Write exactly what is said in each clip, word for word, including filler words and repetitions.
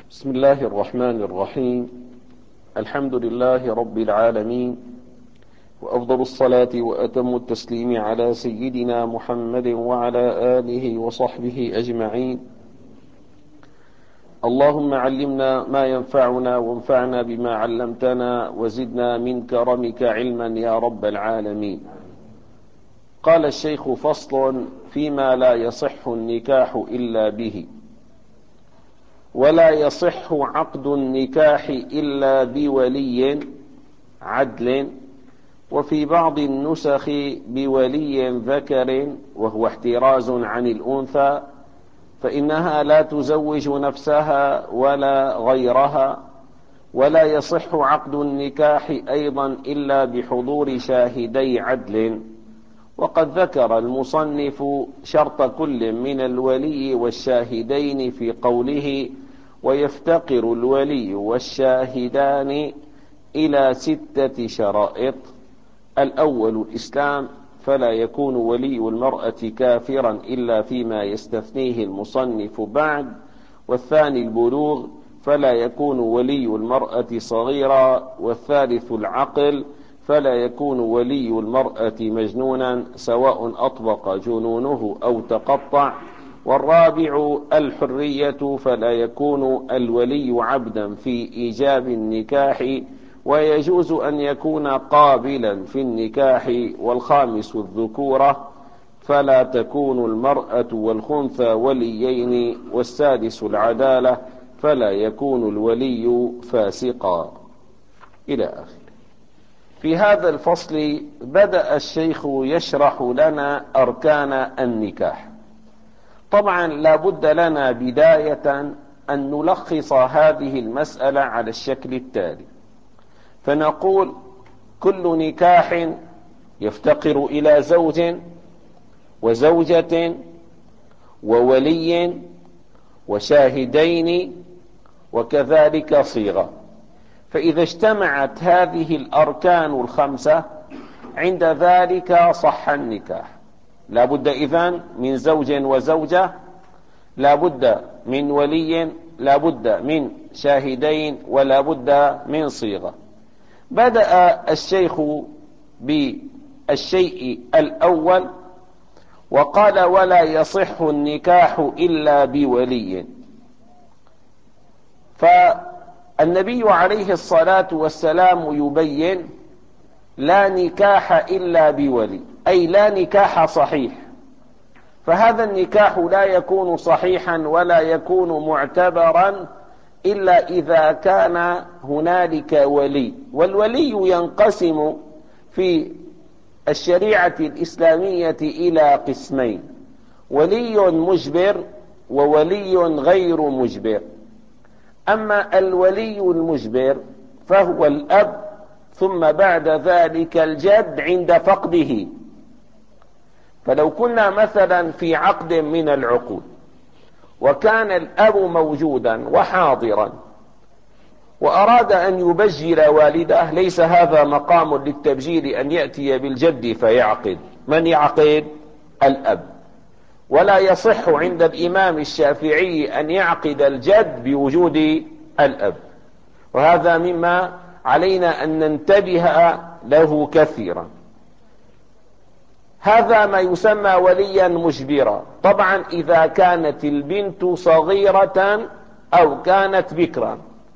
بسم الله الرحمن الرحيم. الحمد لله رب العالمين، وأفضل الصلاة وأتم التسليم على سيدنا محمد وعلى آله وصحبه أجمعين. اللهم علمنا ما ينفعنا وانفعنا بما علمتنا وزدنا من كرمك علما يا رب العالمين. قال الشيخ: فصل فيما لا يصح النكاح إلا به. ولا يصح عقد النكاح إلا بولي عدل، وفي بعض النسخ بولي ذكر، وهو احتراز عن الأنثى، فإنها لا تزوج نفسها ولا غيرها. ولا يصح عقد النكاح أيضا إلا بحضور شاهدي عدل. وقد ذكر المصنف شرط كل من الولي والشاهدين في قوله: ويفتقر الولي والشاهدان إلى ستة شرائط. الأول الإسلام، فلا يكون ولي المرأة كافرا إلا فيما يستثنيه المصنف بعد. والثاني البلوغ، فلا يكون ولي المرأة صغيرا. والثالث العقل، فلا يكون ولي المرأة مجنونا سواء أطبق جنونه أو تقطع. والرابع الحرية، فلا يكون الولي عبدا في إيجاب النكاح، ويجوز أن يكون قابلا في النكاح. والخامس الذكورة، فلا تكون المرأة والخنثى وليين. والسادس العدالة، فلا يكون الولي فاسقا، إلى آخره. في هذا الفصل بدأ الشيخ يشرح لنا أركان النكاح. طبعا لا بد لنا بداية أن نلخص هذه المسألة على الشكل التالي، فنقول: كل نكاح يفتقر إلى زوج وزوجة وولي وشاهدين وكذلك صيغة. فإذا اجتمعت هذه الأركان الخمسة عند ذلك صح النكاح. لا بد إذن من زوج وزوجة، لا بد من ولي، لا بد من شاهدين، ولا بد من صيغة. بدأ الشيخ بالشيء الأول وقال: ولا يصح النكاح إلا بولي. فالنبي عليه الصلاة والسلام يبين: لا نكاح إلا بولي، أي لا نكاح صحيح. فهذا النكاح لا يكون صحيحا ولا يكون معتبرا إلا إذا كان هنالك ولي. والولي ينقسم في الشريعة الإسلامية إلى قسمين: ولي مجبر وولي غير مجبر. أما الولي المجبر فهو الأب، ثم بعد ذلك الجد عند فقده. فلو كنا مثلا في عقد من العقود وكان الأب موجودا وحاضرا وأراد أن يبجل والده، ليس هذا مقام للتبجيل أن يأتي بالجد فيعقد. من يعقد؟ الأب. ولا يصح عند الإمام الشافعي أن يعقد الجد بوجود الأب، وهذا مما علينا أن ننتبه له كثيرا. هذا ما يسمى وليا مجبرا. طبعا إذا كانت البنت صغيرة أو كانت بكرا.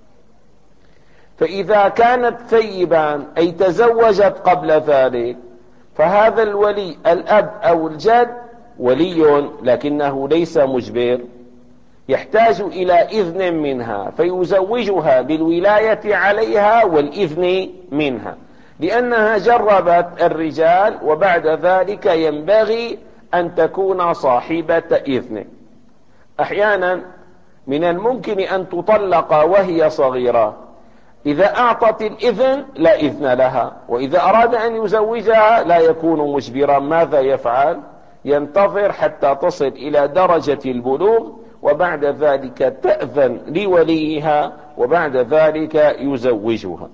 فإذا كانت ثيبا أي تزوجت قبل ذلك، فهذا الولي الأب أو الجد ولي لكنه ليس مجبر، يحتاج إلى إذن منها فيزوجها بالولاية عليها والإذن منها، لأنها جربت الرجال، وبعد ذلك ينبغي أن تكون صاحبة إذن. أحيانا من الممكن أن تطلق وهي صغيرة، إذا أعطت الإذن لا إذن لها، وإذا أراد أن يزوجها لا يكون مجبرا. ماذا يفعل؟ ينتظر حتى تصل إلى درجة البلوغ، وبعد ذلك تأذن لوليها، وبعد ذلك يزوجها.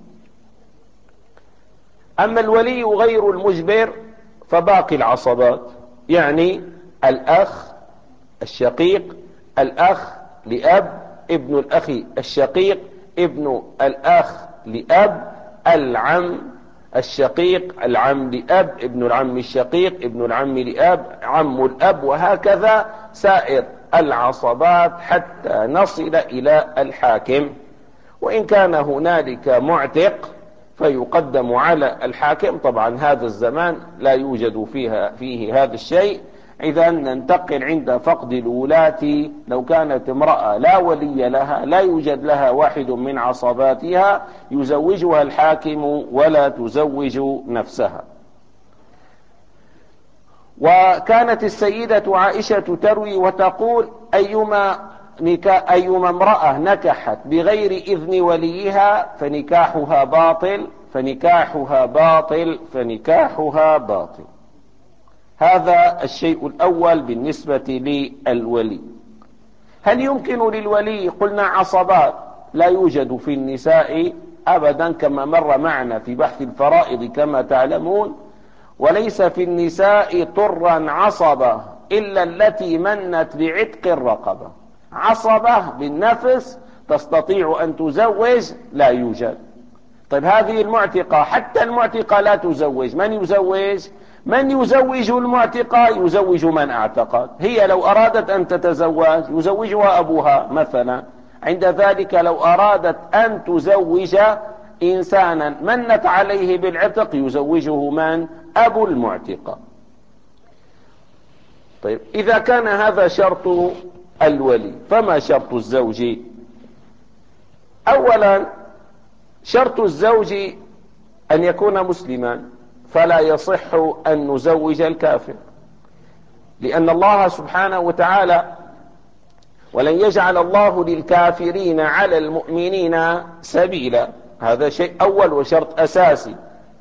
أما الولي غير المجبر فباقي العصبات، يعني الأخ الشقيق، الأخ لأب، ابن الأخ الشقيق، ابن الأخ لأب، العم الشقيق، العم لأب، ابن العم الشقيق، ابن العم لأب، عم الأب، وهكذا سائر العصبات حتى نصل إلى الحاكم. وإن كان هنالك معتق فيقدم على الحاكم. طبعا هذا الزمان لا يوجد فيها فيه هذا الشيء. إذا ننتقل عند فقد الولاة، لو كانت امرأة لا ولي لها، لا يوجد لها واحد من عصباتها، يزوجها الحاكم ولا تزوج نفسها. وكانت السيدة عائشة تروي وتقول: أيما, نكا أيما امرأة نكحت بغير إذن وليها فنكاحها باطل فنكاحها باطل فنكاحها باطل. هذا الشيء الأول بالنسبة للولي. هل يمكن للولي؟ قلنا عصبات لا يوجد في النساء أبدا كما مر معنا في بحث الفرائض كما تعلمون، وليس في النساء طرا عصبة إلا التي منت بعتق الرقبة. عصبة بالنفس تستطيع أن تزوج لا يوجد. طيب هذه المعتقة، حتى المعتقة لا تزوج. من يزوج؟ من يزوج المعتقة؟ يزوج من اعتقد. هي لو أرادت أن تتزوج يزوجها أبوها مثلا. عند ذلك لو أرادت أن تزوج إنسانا منت عليه بالعتق يزوجه من؟ أبو المعتقة. طيب إذا كان هذا شرط الولي، فما شرط الزوج؟ أولا شرط الزوج أن يكون مسلما، فلا يصح أن نزوج الكافر، لأن الله سبحانه وتعالى: ولن يجعل الله للكافرين على المؤمنين سبيلا. هذا شيء أول وشرط أساسي.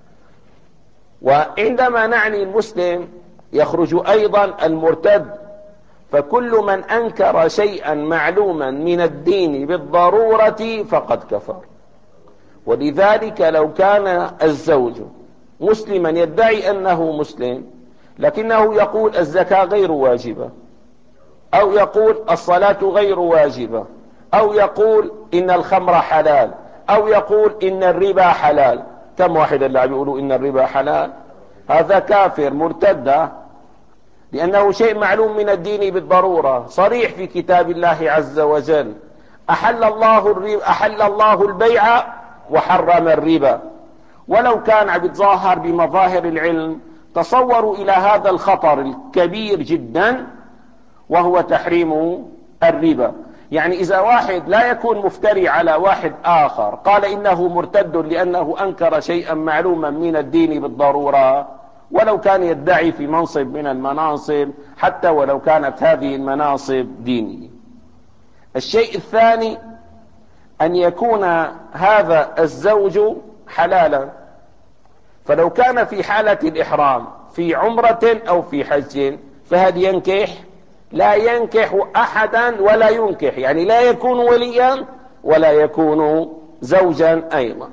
وعندما نعني المسلم يخرج أيضا المرتد، فكل من أنكر شيئا معلوما من الدين بالضرورة فقد كفر. ولذلك لو كان الزوج مسلما يدعي أنه مسلم لكنه يقول الزكاة غير واجبة، أو يقول الصلاة غير واجبة، أو يقول إن الخمر حلال، أو يقول إن الربا حلال. كم واحد اللي عم يقولوا إن الربا حلال؟ هذا كافر مرتد، لأنه شيء معلوم من الدين بالضرورة، صريح في كتاب الله عز وجل: أحل الله الربا أحل الله البيع وحرم الربا. ولو كان عم يتظاهر بمظاهر العلم تصوروا إلى هذا الخطر الكبير جدا وهو تحريم الربا. يعني إذا واحد لا يكون مفتري على واحد آخر قال إنه مرتد لأنه أنكر شيئا معلوما من الدين بالضرورة، ولو كان يدعي في منصب من المناصب، حتى ولو كانت هذه المناصب دينية. الشيء الثاني أن يكون هذا الزوج حلالا. فلو كان في حالة الإحرام في عمرة أو في حج فهل ينكح؟ لا ينكح أحدا ولا ينكح، يعني لا يكون وليا ولا يكون زوجا. أيضا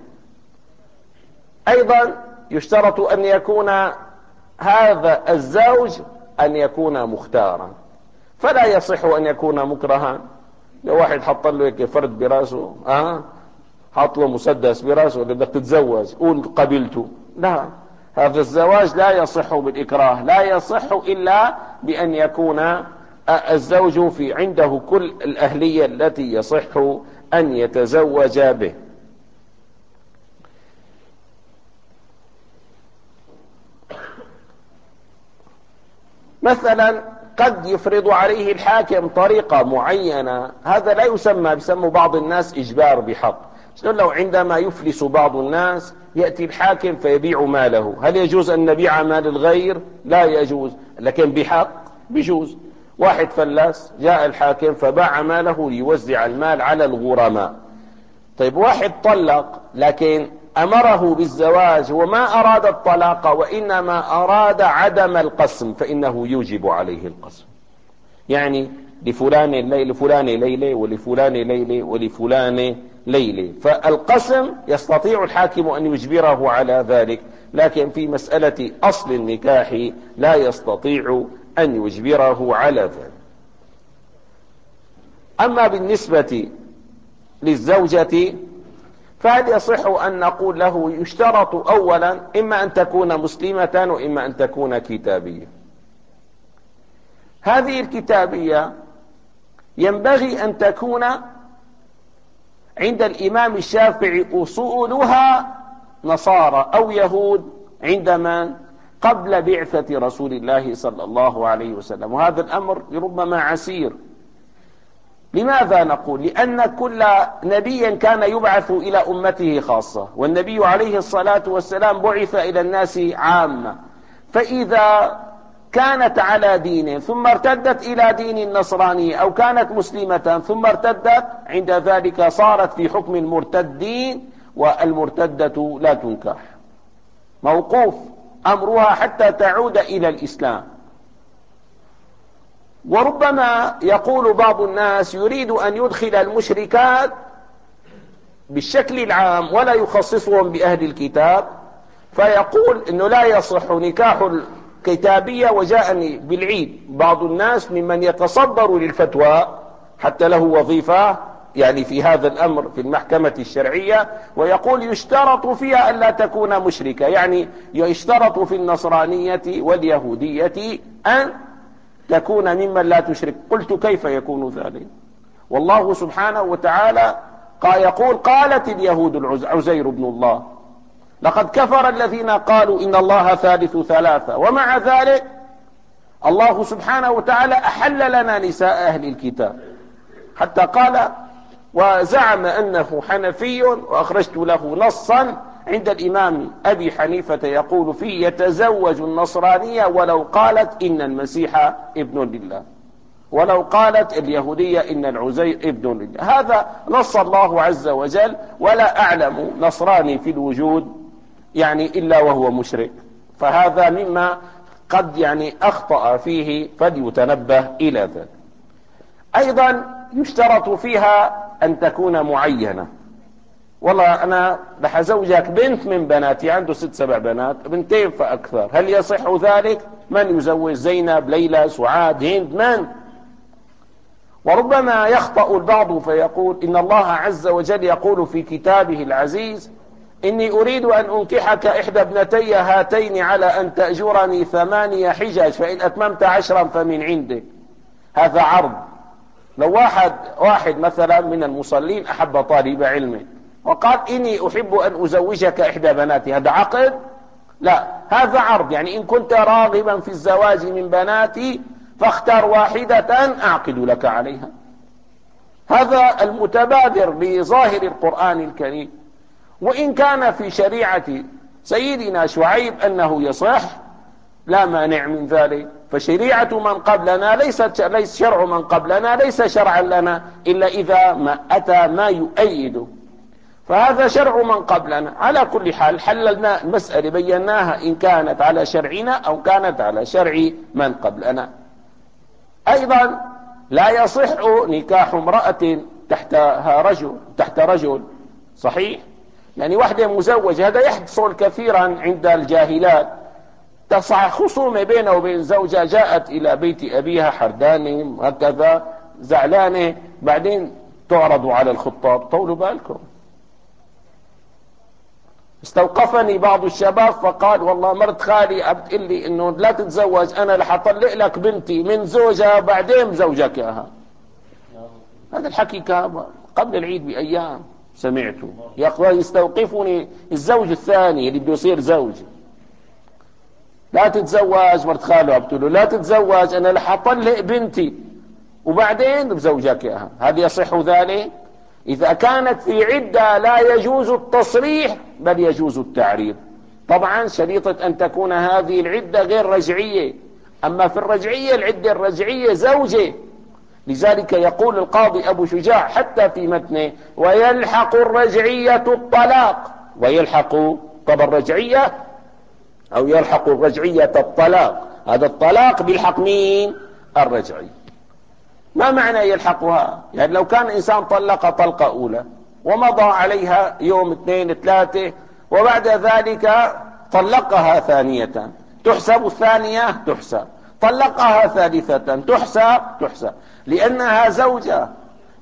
أيضا يشترط أن يكون هذا الزوج أن يكون مختارا، فلا يصح أن يكون مكرها. لو واحد حط له هيك فرد براسه، اه حط له مسدس براسه اللي بدك تتزوج قول قبلته، لا، هذا الزواج لا يصح بالإكراه، لا يصح إلا بأن يكون الزوج في عنده كل الأهلية التي يصح أن يتزوج به. مثلا قد يفرض عليه الحاكم طريقة معينة، هذا لا يسمى، بيسموا بعض الناس إجبار بحق. لو عندما يفلس بعض الناس يأتي الحاكم فيبيع ماله، هل يجوز أن نبيع مال الغير؟ لا يجوز، لكن بحق بيجوز. واحد فلس جاء الحاكم فباع ماله ليوزع المال على الغرماء. طيب واحد طلق لكن أمره بالزواج وما أراد الطلاق وإنما أراد عدم القسم، فإنه يوجب عليه القسم. يعني لفلان ليلة لفلان ليلة ولفلان ليلة ولفلان ليلة، فالقسم يستطيع الحاكم أن يجبره على ذلك، لكن في مسألة أصل النكاح لا يستطيع أن يجبره على ذلك. أما بالنسبة للزوجة، فهل يصح أن نقول له يشترط أولا إما أن تكون مسلمة وإما أن تكون كتابية؟ هذه الكتابية ينبغي أن تكون عند الإمام الشافعي أصولها نصارى أو يهود عند من؟ قبل بعثة رسول الله صلى الله عليه وسلم، وهذا الأمر ربما عسير. لماذا نقول؟ لأن كل نبي كان يبعث إلى أمته خاصة، والنبي عليه الصلاة والسلام بعث إلى الناس عامة، فإذا كانت على دين ثم ارتدت إلى دين النصرانية أو كانت مسلمة ثم ارتدت، عند ذلك صارت في حكم المرتدين، والمرتدة لا تنكح، موقوف أمرها حتى تعود إلى الإسلام. وربما يقول بعض الناس يريد أن يدخل المشركات بالشكل العام ولا يخصصهم بأهل الكتاب، فيقول إنه لا يصح نكاح الكتابية. وجاءني بالعيد بعض الناس ممن يتصدر للفتوى حتى له وظيفة يعني في هذا الأمر في المحكمة الشرعية، ويقول يشترط فيها ألا تكون مشركة، يعني يشترط في النصرانية واليهودية أن تكون ممن لا تشرك. قلت كيف يكون ذلك؟ والله سبحانه وتعالى يقول قالت اليهود عزير بن الله، لقد كفر الذين قالوا إن الله ثالث ثلاثة، ومع ذلك الله سبحانه وتعالى أحل لنا نساء أهل الكتاب، حتى قال وزعم أنه حنفي، وأخرجت له نصا عند الإمام أبي حنيفة يقول فيه يتزوج النصرانية ولو قالت إن المسيح ابن لله، ولو قالت اليهودية إن العزير ابن لله. هذا نص الله عز وجل، ولا أعلم نصراني في الوجود يعني إلا وهو مشرك، فهذا مما قد يعني أخطأ فيه فليتنبه إلى ذلك. أيضا يشترط فيها أن تكون معينة. والله أنا رح أزوجك بنت من بناتي، عنده ست سبع بنات، بنتين فأكثر، هل يصح ذلك؟ من يزوج زينب، ليلى، سعاد، هند؟ من؟ وربما يخطأ البعض فيقول إن الله عز وجل يقول في كتابه العزيز إني أريد أن أنكحك إحدى ابنتي هاتين على أن تأجرني ثمانية حجج فإن أتممت عشرا فمن عندك. هذا عرض. لو واحد واحد مثلا من المصلين أحب طالب علم وقال إني أحب أن أزوجك إحدى بناتي، هذا عقد؟ لا، هذا عرض. يعني إن كنت راغبا في الزواج من بناتي فاختار واحدة أعقد لك عليها. هذا المتبادر لظاهر القرآن الكريم. وإن كان في شريعة سيدنا شعيب أنه يصح لا مانع من ذلك، فشريعة من قبلنا ليست ليس شرع من قبلنا ليس شرعا لنا إلا إذا ما أتى ما يؤيده، فهذا شرع من قبلنا. على كل حال حللنا المسألة، بيناها إن كانت على شرعنا أو كانت على شرع من قبلنا. أيضا لا يصح نكاح امرأة تحتها رجل تحت رجل، صحيح؟ يعني واحدة مزوجة، هذا يحصل كثيرا عند الجاهلات، تصع خصومة بينه وبين زوجة، جاءت إلى بيت أبيها حردانة هكذا زعلانة، بعدين تعرض على الخطاب. طولوا بالكم. استوقفني بعض الشباب فقال والله مرت خالي بتقول لي انه لا تتزوج، انا رح اطلق لك بنتي من زوجها بعدين زوجك اياها. هذا الحكي قبل العيد بايام سمعته. يا اخوان يستوقفني الزوج الثاني اللي بده يصير زوجي، لا تتزوج مرت خاله، قلت له لا تتزوج انا رح اطلق بنتي وبعدين بزوجك اياها. هل يصح ذلك؟ إذا كانت في عدة لا يجوز التصريح بل يجوز التعريض. طبعا شريطة أن تكون هذه العدة غير رجعية، أما في الرجعية العدة الرجعية زوجة. لذلك يقول القاضي أبو شجاع حتى في متنه ويلحق الرجعية الطلاق، ويلحق طب الرجعية أو يلحق الرجعية الطلاق، هذا الطلاق بيلحق مين؟ الرجعي. ما معنى يلحقها؟ يعني لو كان إنسان طلق طلقة أولى ومضى عليها يوم اثنين ثلاثة وبعد ذلك طلقها ثانية، تحسب الثانية؟ تحسب. طلقها ثالثة تحسب؟ تحسب، لأنها زوجة.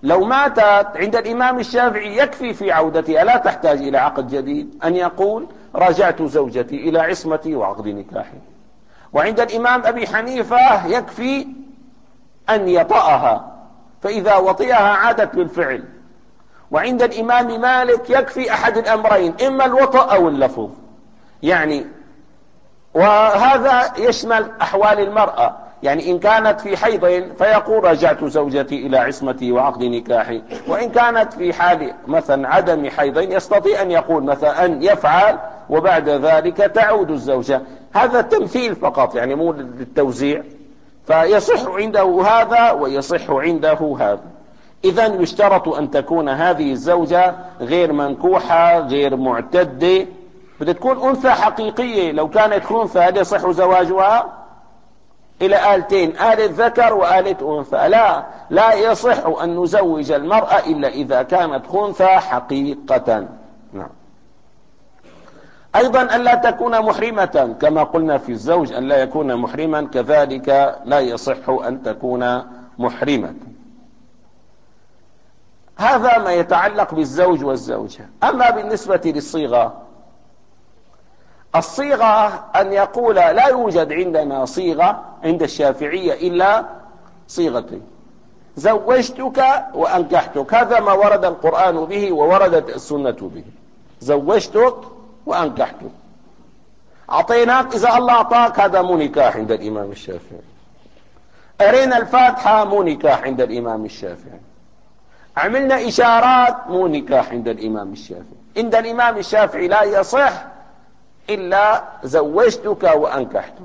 لو ماتت عند الإمام الشافعي يكفي في عودتها، لا تحتاج إلى عقد جديد، أن يقول راجعت زوجتي إلى عصمتي وعقد نكاحي. وعند الإمام أبي حنيفة يكفي أن يطأها، فإذا وطئها عادت بالفعل. وعند الإمام مالك يكفي أحد الأمرين، إما الوطأ أو اللفظ يعني. وهذا يشمل أحوال المرأة، يعني إن كانت في حيض فيقول رجعت زوجتي إلى عصمتي وعقد نكاحي، وإن كانت في حال مثلا عدم حيض يستطيع أن يقول مثلا أن يفعل وبعد ذلك تعود الزوجة. هذا تمثيل فقط يعني مو للتوزيع، فيصح عنده هذا ويصح عنده هذا. إذن يشترط أن تكون هذه الزوجة غير منكوحة غير معتدة، بدها تكون أنثى حقيقية. لو كانت خنثى هل يصح زواجها؟ إلى آلتين، آلة ذكر وآلة أنثى. لا لا يصح أن نزوج المرأة إلا إذا كانت خنثى حقيقة. نعم. أيضا أن لا تكون محرمة، كما قلنا في الزوج أن لا يكون محرما، كذلك لا يصح أن تكون محرمة. هذا ما يتعلق بالزوج والزوجة. أما بالنسبة للصيغة، الصيغة أن يقول لا يوجد عندنا صيغة عند الشافعية إلا صيغتين: زوجتك وأنكحتك. هذا ما ورد القرآن به ووردت السنة به. زوجتك وأنكحتك، أعطيناك، إذا الله أعطاك هذا مو نكاح عند الإمام الشافعي. أرينا الفاتحة مو نكاح عند الإمام الشافعي. عملنا إشارات مو نكاح عند الإمام الشافعي. عند الإمام الشافعي لا يصح إلا زوجتك وأنكحتك،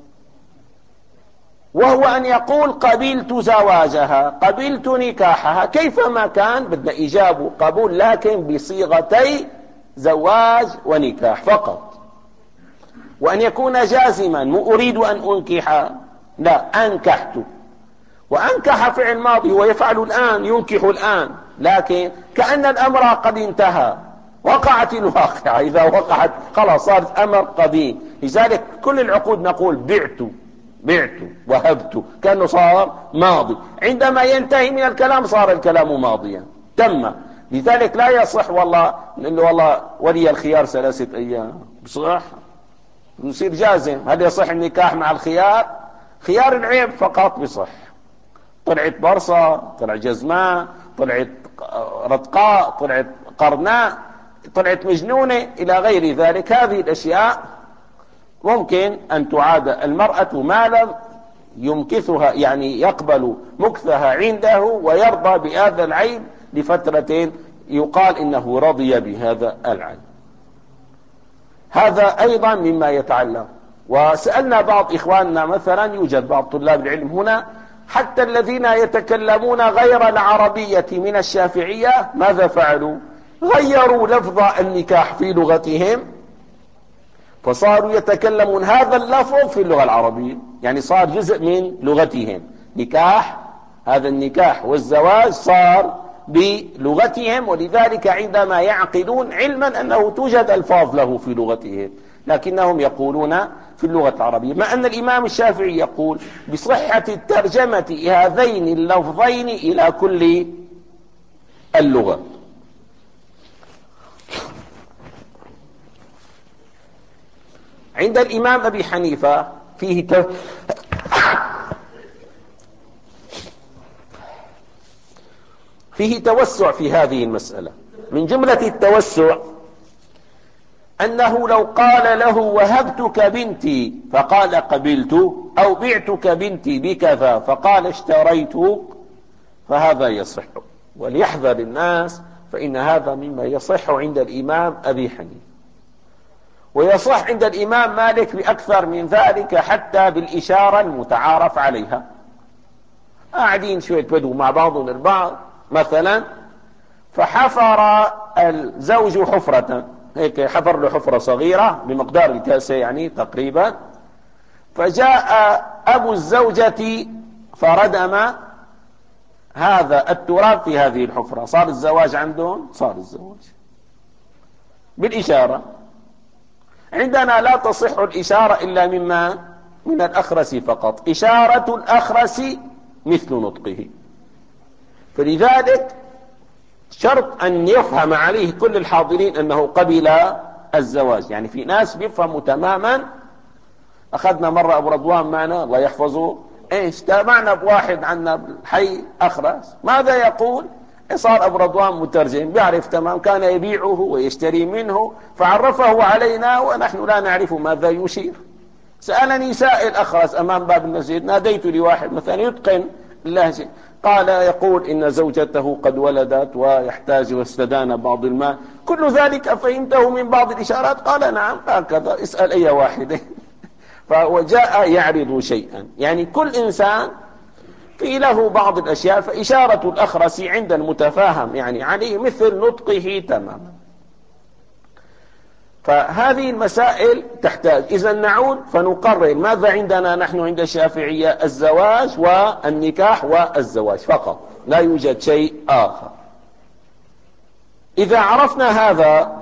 وهو أن يقول قبلت زواجها قبلت نكاحها كيفما كان، بدنا إيجاب قبول، لكن بصيغتي زواج ونكاح فقط. وأن يكون جازما، مو أريد أن أنكح، لا، أنكحت. وأنكح فعل ماضي ويفعل الآن، ينكح الآن، لكن كأن الأمر قد انتهى، وقعت الواقعة. إذا وقعت خلاص صارت أمر قديم. لذلك كل العقود نقول بعت بعت وهبت، كأنه صار ماضي. عندما ينتهي من الكلام صار الكلام ماضيا، تم. لذلك لا يصح والله إنه والله ولي الخيار ثلاثة أيام بصح نصير جازم. هل يصح النكاح مع الخيار؟ خيار العيب فقط بصح. طلعت برصة، طلع جزماء، طلعت رتقاء، طلعت قرناء، طلعت مجنونة، إلى غير ذلك. هذه الأشياء ممكن أن تعاد المرأة ما لم يمكثها، يعني يقبل مكثها عنده ويرضى بهذا العيب لفترة يقال إنه رضي بهذا العيب. هذا أيضا مما يتعلق. وسألنا بعض إخواننا، مثلا يوجد بعض طلاب العلم هنا حتى الذين يتكلمون غير العربية من الشافعية، ماذا فعلوا؟ غيروا لفظ النكاح في لغتهم، فصاروا يتكلمون هذا اللفظ في اللغة العربية، يعني صار جزء من لغتهم. نكاح، هذا النكاح والزواج صار بلغتهم، ولذلك عندما يعقدون علما أنه توجد ألفاظ له في لغتهم، لكنهم يقولون في اللغة العربية. مع أن الإمام الشافعي يقول بصحة الترجمة هذين اللفظين إلى كل اللغة. عند الإمام أبي حنيفة فيه ت... فيه توسع في هذه المسألة. من جملة التوسع أنه لو قال له وهبتك بنتي فقال قبلت، أو بعتك بنتي بكذا فقال اشتريت، فهذا يصح. وليحذر الناس، فإن هذا مما يصح عند الإمام أبي حنيفة، ويصح عند الإمام مالك بأكثر من ذلك، حتى بالإشارة المتعارف عليها. قاعدين شوية بدو مع بعضهم البعض مثلا، فحفر الزوج حفرة، هيك حفر له حفرة صغيرة بمقدار الكاسة يعني تقريبا، فجاء أبو الزوجة فردم هذا التراب في هذه الحفرة، صار الزواج عندهم، صار الزواج بالإشارة. عندنا لا تصح الإشارة إلا مما من الأخرس فقط، إشارة الأخرس مثل نطقه. فلذلك شرط أن يفهم عليه كل الحاضرين أنه قبل الزواج. يعني في ناس بيفهموا تماما. أخذنا مرة أبو رضوان معنا الله يحفظه، إيش تابعنا بواحد عنا بالحي أخرس، ماذا يقول؟ صار أبو رضوان مترجم، بيعرف تمام، كان يبيعه ويشتري منه، فعرفه علينا ونحن لا نعرف ماذا يشير. سألني سائل أخرس أمام باب المسجد، ناديت لواحد مثلا يتقن اللهجة، قال يقول إن زوجته قد ولدت ويحتاج واستدان بعض المال، كل ذلك فهمته من بعض الإشارات؟ قال نعم هكذا، اسأل أي واحد. فوجاء يعرض شيئا. يعني كل إنسان في له بعض الأشياء، فإشارة الأخرس عند المتفاهم يعني عليه مثل نطقه تماما. فهذه المسائل تحتاج، إذا نعود فنقرر ماذا عندنا نحن عند الشافعية؟ الزواج والنكاح والزواج فقط، لا يوجد شيء آخر. إذا عرفنا هذا،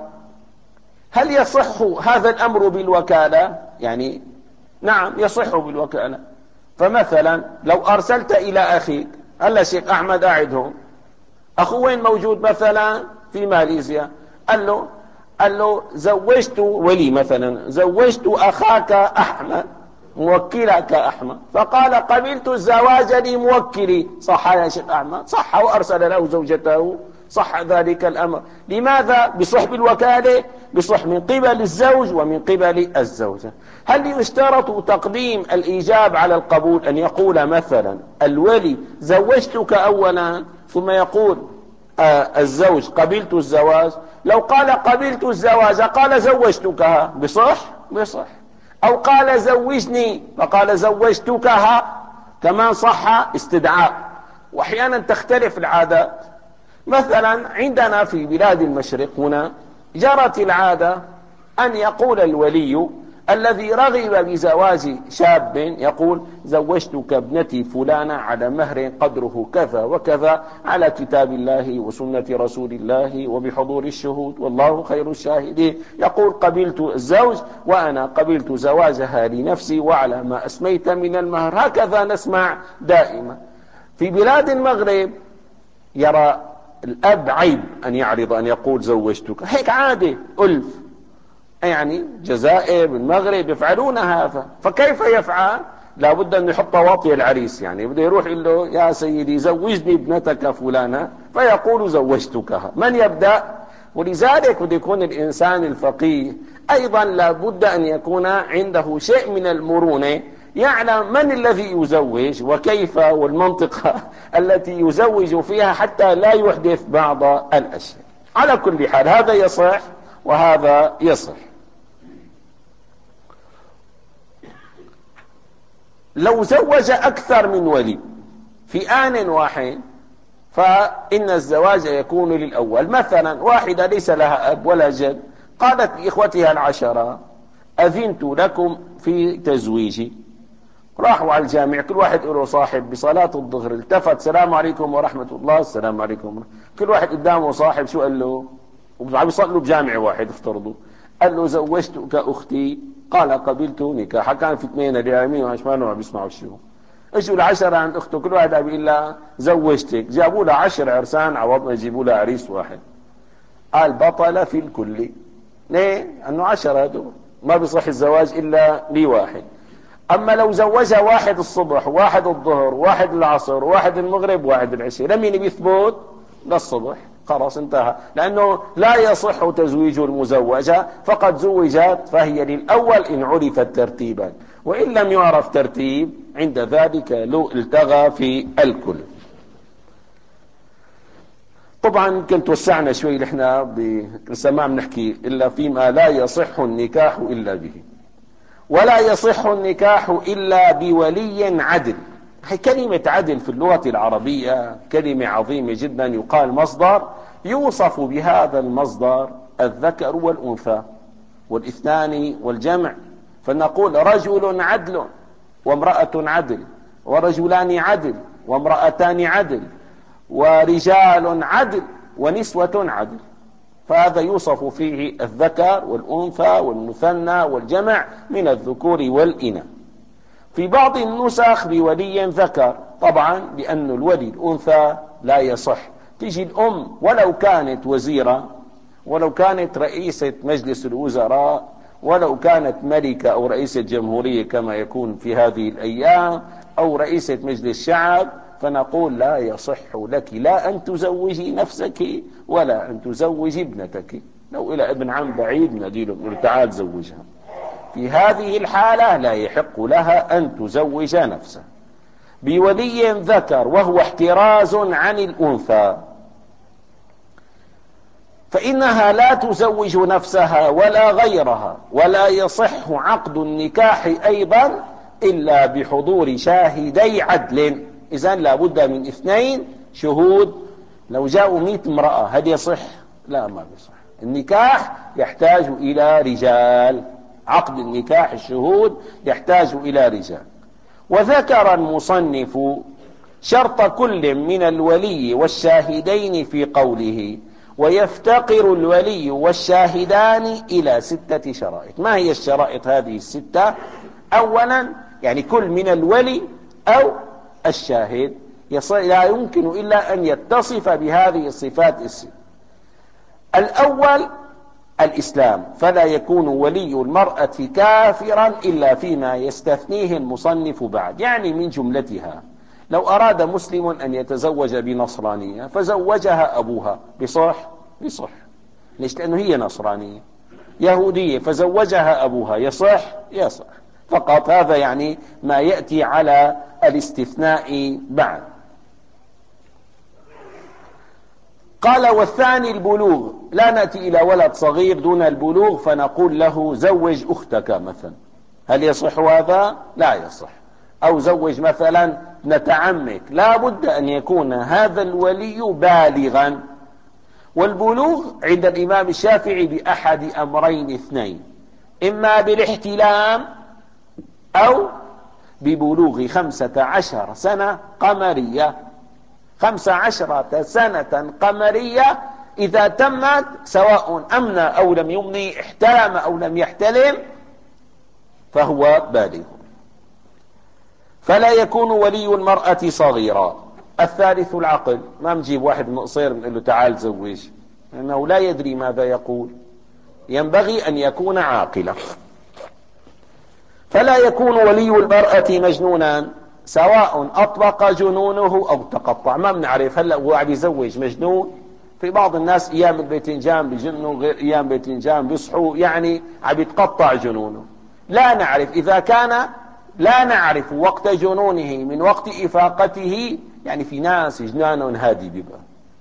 هل يصح هذا الأمر بالوكالة؟ يعني نعم يصح بالوكالة. فمثلا لو أرسلت إلى أخيك، هلا شيخ أحمد قاعد هون، أخوه وين موجود؟ مثلا في ماليزيا، قال له قال له زوجت ولي مثلا، زوجت أخاك أحمد موكلك أحمد، فقال قبلت الزواج لموكلي، صح يا شيخ أحمد؟ صح، وأرسل له زوجته، صح ذلك الأمر. لماذا؟ بصح بالوكالة، بصح من قبل الزوج ومن قبل الزوجة. هل يشترط تقديم الإيجاب على القبول؟ أن يقول مثلا الولي زوجتك أولا ثم يقول آه الزوج قبلت الزواج؟ لو قال قبلت الزواج قال زوجتكها، بصح؟ بصح. أو قال زوجني فقال زوجتكها، كمان صح، استدعاء. وأحيانا تختلف العادات. مثلا عندنا في بلاد المشرق هنا جرت العادة أن يقول الولي الذي رغب بزواج شاب، يقول زوجتك ابنتي فلانة على مهر قدره كذا وكذا، على كتاب الله وسنة رسول الله وبحضور الشهود والله خير الشاهدين. يقول قبلت الزوج وأنا قبلت زواجها لنفسي وعلى ما أسميت من المهر. هكذا نسمع دائما. في بلاد المغرب يرى الأب عيب أن يعرض أن يقول زوجتك، هيك عادة ألف، يعني جزائر بالمغرب يفعلون هذا. فكيف يفعل؟ لابد أن يحط واطي العريس، يعني بده يروح يقول له يا سيدي زوجني ابنتك فلانة، فيقول زوجتكها. من يبدأ؟ ولذلك بده يكون الإنسان الفقيه أيضا لابد أن يكون عنده شيء من المرونة، يعلم من الذي يزوج وكيف، والمنطقة التي يزوج فيها حتى لا يحدث بعض الأشياء. على كل حال هذا يصح وهذا يصح. لو زوج أكثر من ولي في آن واحد فإن الزواج يكون للأول. مثلا واحدة ليس لها أب ولا جد، قالت لإخوتها العشرة أذنت لكم في تزويجي، راحوا على الجامع، كل واحد له صاحب، بصلاة الظهر التفت السلام عليكم ورحمة الله، السلام عليكم، كل واحد قدامه صاحب، شو قال له؟ وعم يصلوا بجامع واحد افترضوا، قال له زوجتك أختي، قال قبلت نكاحها. كان في اثنين اليمين وعشمان وعم بيسمعوا الشيوخ. اجوا العشرة عند أخته، كل واحد عم يقول لها زوجتك، جابوا لها عشر عرسان عوض ما يجيبوا لها عريس واحد. قال بطل في الكل. ليه؟ أنه عشرة هدول ما بيصح الزواج إلا لواحد. أما لو زوجها واحد الصبح واحد الظهر واحد العصر واحد المغرب واحد العشاء، لمين بيثبت؟ للصبح، خلاص انتهى. لأنه لا يصح تزويج المزوجة، فقد زوجت فهي للأول إن عرفت ترتيبا، وإن لم يعرف ترتيب عند ذلك لو التغى في الكل. طبعا كنت وسعنا شوي نحن بسماع بنحكي إلا فيما لا يصح النكاح إلا به. ولا يصح النكاح إلا بولي عدل. هي كلمة عدل في اللغة العربية كلمة عظيمة جدا، يقال مصدر يوصف بهذا المصدر الذكر والأنثى والاثنان والجمع، فنقول رجل عدل وامرأة عدل، ورجلان عدل وامرأتان عدل، ورجال عدل ونسوة عدل. فهذا يوصف فيه الذكر والأنثى والمثنى والجمع من الذكور والإناث. في بعض النسخ بولي ذكر طبعا لأن الولي الأنثى لا يصح. تجي الأم ولو كانت وزيرة، ولو كانت رئيسة مجلس الوزراء، ولو كانت ملكة أو رئيسة جمهورية كما يكون في هذه الأيام، أو رئيسة مجلس الشعب، فنقول لا يصح لك لا أن تزوجي نفسك ولا أن تزوجي ابنتك. لو إلى ابن عم بعيد نديله نقول تعال زوجها. في هذه الحالة لا يحق لها أن تزوج نفسها. بولي ذكر وهو احتراز عن الأنثى، فإنها لا تزوج نفسها ولا غيرها، ولا يصح عقد النكاح أيضا إلا بحضور شاهدي عدل. إذن لا بد من اثنين شهود. لو جاءوا مئة امرأة هل يصح؟ لا، ما بيصح. النكاح يحتاج إلى رجال، عقد النكاح الشهود يحتاج إلى رجال. وذكر المصنف شرط كل من الولي والشاهدين في قوله: ويفتقر الولي والشاهدان إلى ستة شرائط. ما هي الشرائط هذه الستة؟ أولا يعني كل من الولي أو الشاهد لا يمكن إلا أن يتصف بهذه الصفات الست. الأول الإسلام، فلا يكون ولي المرأة كافرا إلا فيما يستثنيه المصنف بعد. يعني من جملتها لو أراد مسلم أن يتزوج بنصرانية فزوجها أبوها بصح بصح. ليش؟ لأنه هي نصرانية. يهودية فزوجها أبوها يصح يصح. فقط هذا يعني ما يأتي على الاستثناء بعد. قال: والثاني البلوغ، لا نأتي إلى ولد صغير دون البلوغ فنقول له زوج أختك مثلا. هل يصح هذا؟ لا يصح. أو زوج مثلا ابنة عمك. لا بد أن يكون هذا الولي بالغا. والبلوغ عند الإمام الشافعي بأحد أمرين اثنين: إما بالاحتلام أو ببلوغ خمسة عشر سنة قمرية. خمس عشرة سنة قمرية إذا تمت، سواء أمنى أو لم يمني، احتلم أو لم يحتلم، فهو بالغ. فلا يكون ولي المرأة صغيرا. الثالث العقل. ما نجيب واحد من قصير نقول له تعال زوج، لأنه لا يدري ماذا يقول. ينبغي أن يكون عاقلا. فلا يكون ولي المرأة مجنونا، سواء أطلق جنونه أو تقطع. ما بنعرف هلأ هو عم يزوج مجنون. في بعض الناس أيام الباذنجان بجنوا، غير أيام الباذنجان بيصحوا، يعني عم يتقطع جنونه. لا نعرف إذا كان لا نعرف وقت جنونه من وقت إفاقته. يعني في ناس جنانهم هادي بيبقى،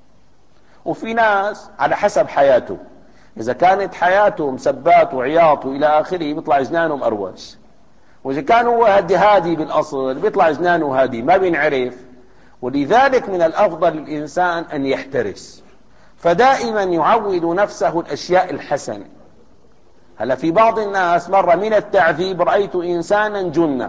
وفي ناس على حسب حياته. إذا كانت حياته مسبات وعياط وإلى آخره بيطلع جنانه مقروش. وإذا كان هو هادي هادي بالأصل بيطلع جنانه هادي، ما بينعرف. ولذلك من الأفضل الإنسان أن يحترس، فدائما يعود نفسه الأشياء الحسنة. هلا في بعض الناس مرة من التعذيب رأيت إنسانا جنة،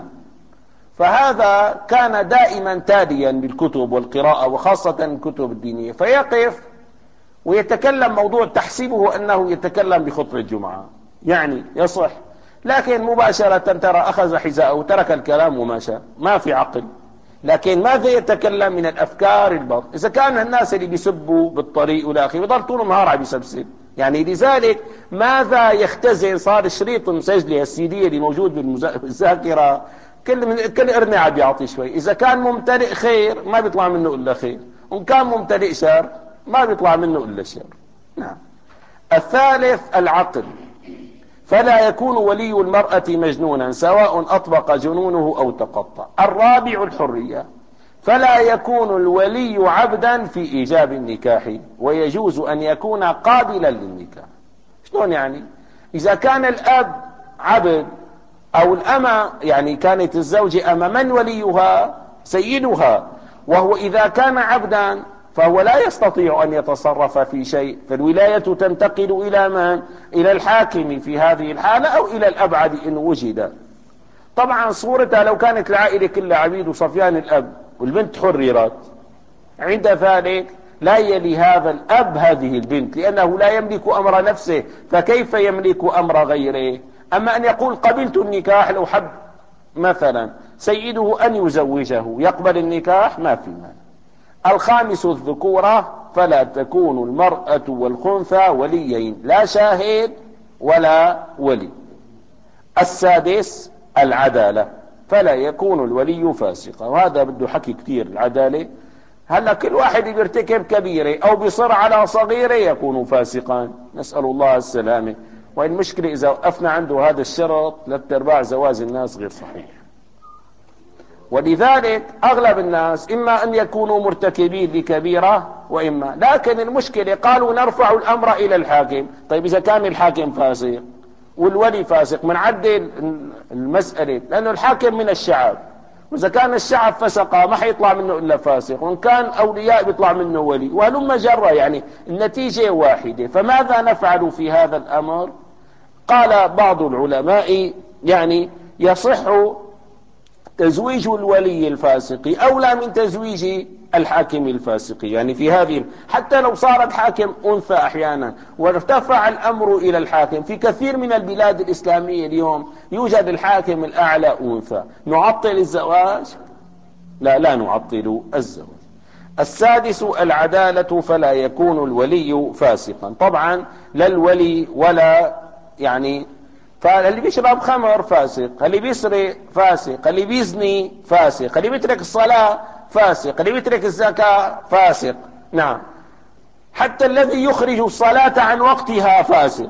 فهذا كان دائما تاليا بالكتب والقراءة وخاصة الكتب الدينية، فيقف ويتكلم موضوع تحسبه أنه يتكلم بخطبة الجمعة، يعني يصح، لكن مباشرة ترى أخذ حذاءه وترك الكلام وماشى. ما في عقل. لكن ماذا يتكلم من الأفكار الباطلة؟ إذا كان الناس اللي بيسبوا بالطريق والآخر يضل طول النهار عم يسبسب، يعني لذلك ماذا يختزن؟ صار الشريط مسجل، السي دي اللي موجود بالذاكرة كل من كل إرنع عم يعطي شوي. إذا كان ممتلئ خير ما بيطلع منه إلا خير، وإن كان ممتلئ شر ما بيطلع منه إلا شر. نعم. الثالث العقل. فلا يكون ولي المرأة مجنونا، سواء أطبق جنونه أو تقطع. الرابع الحرية. فلا يكون الولي عبدا في إيجاب النكاح، ويجوز أن يكون قابلا للنكاح. شلون يعني؟ إذا كان الأب عبد أو الأمة، يعني كانت الزوجة أمة، من وليها؟ سيدها. وهو إذا كان عبدا فهو لا يستطيع أن يتصرف في شيء، فالولاية تنتقل إلى من؟ إلى الحاكم في هذه الحالة، أو إلى الأبعد إن وجد. طبعا صورتها لو كانت العائلة كلها عبيد وصفيان الأب والبنت حررت، عند ذلك لا يلي هذا الأب هذه البنت، لأنه لا يملك أمر نفسه، فكيف يملك أمر غيره؟ أما أن يقول قبلت النكاح، لو حب مثلا سيده أن يزوجه، يقبل النكاح ما في مانع. الخامس الذكورة، فلا تكون المرأة والخنثى وليين، لا شاهد ولا ولي. السادس العدالة، فلا يكون الولي فاسقا، وهذا بده حكي كتير. العدالة هلا كل واحد بيرتكب كبيرة أو بيصر على صغيرة يكون فاسقا، نسأل الله السلامة. والمشكلة إذا وقفنا عنده هذا الشرط ثلاث أرباع زواج الناس غير صحيح. ولذلك أغلب الناس إما أن يكونوا مرتكبين لكبيرة وإما، لكن المشكلة قالوا نرفع الأمر إلى الحاكم. طيب إذا كان الحاكم فاسق والولي فاسق منعدل المسألة، لأنه الحاكم من الشعب، وإذا كان الشعب فسق ما حيطلع منه إلا فاسق، وإن كان أولياء بيطلع منه ولي، وهلم جرة، يعني النتيجة واحدة. فماذا نفعل في هذا الأمر؟ قال بعض العلماء يعني يصح تزويج الولي الفاسق أولى من تزويج الحاكم الفاسق، يعني في هذه حتى لو صارت حاكم أنثى أحيانا وارتفع الأمر إلى الحاكم. في كثير من البلاد الإسلامية اليوم يوجد الحاكم الأعلى أنثى، نعطل الزواج؟ لا، لا نعطل الزواج. السادس العدالة، فلا يكون الولي فاسقا. طبعا لا الولي ولا يعني، فاللي بيشرب خمر فاسق، اللي بيسرق فاسق، اللي بيزني فاسق، اللي بيترك الصلاة فاسق، اللي بيترك الزكاة فاسق. نعم، حتى الذي يخرج الصلاة عن وقتها فاسق،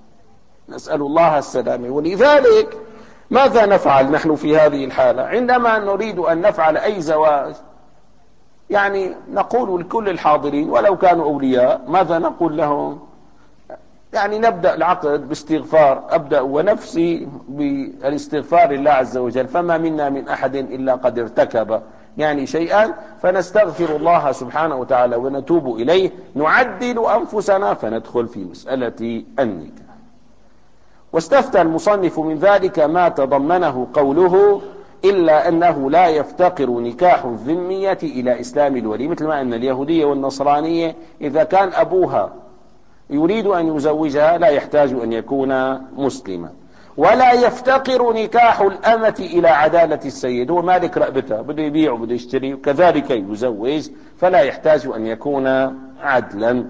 نسأل الله السلامة. ولذلك ماذا نفعل نحن في هذه الحالة عندما نريد أن نفعل أي زواج؟ يعني نقول لكل الحاضرين ولو كانوا أولياء، ماذا نقول لهم؟ يعني نبدأ العقد باستغفار، أبدأ ونفسي بالاستغفار لله عز وجل، فما منا من أحد إلا قد ارتكب يعني شيئا، فنستغفر الله سبحانه وتعالى ونتوب إليه، نعدل أنفسنا فندخل في مسألة النكاح. واستفتى المصنف من ذلك ما تضمنه قوله إلا أنه لا يفتقر نكاح الذمية إلى إسلام الولي، مثل ما أن اليهودية والنصرانية إذا كان أبوها يريد أن يزوجها لا يحتاج أن يكون مسلما. ولا يفتقر نكاح الأمة إلى عدالة السيد، هو مالك رقبتها بده يبيع وبده يشتري وكذلك يزوج، فلا يحتاج أن يكون عدلا،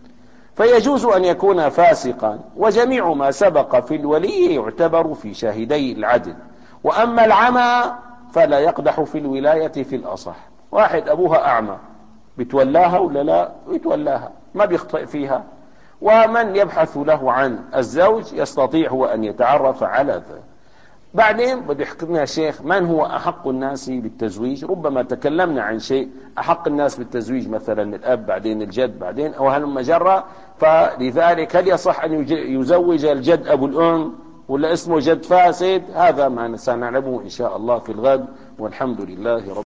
فيجوز أن يكون فاسقا. وجميع ما سبق في الولي يعتبر في شاهدي العدل. وأما العمى فلا يقدح في الولاية في الأصح. واحد أبوها أعمى بتولاها ولا لا؟ يتولاها، ما بيخطئ فيها. ومن يبحث له عن الزوج يستطيع هو أن يتعرف على ذلك. بعدين بده يحكي لنا شيخ من هو أحق الناس بالتزويج. ربما تكلمنا عن شيء أحق الناس بالتزويج، مثلا الأب، بعدين الجد، بعدين أو هلم جرة. فلذلك هل يصح أن يزوج الجد أبو الأم ولا اسمه جد فاسد؟ هذا ما سنعلمه إن شاء الله في الغد، والحمد لله رب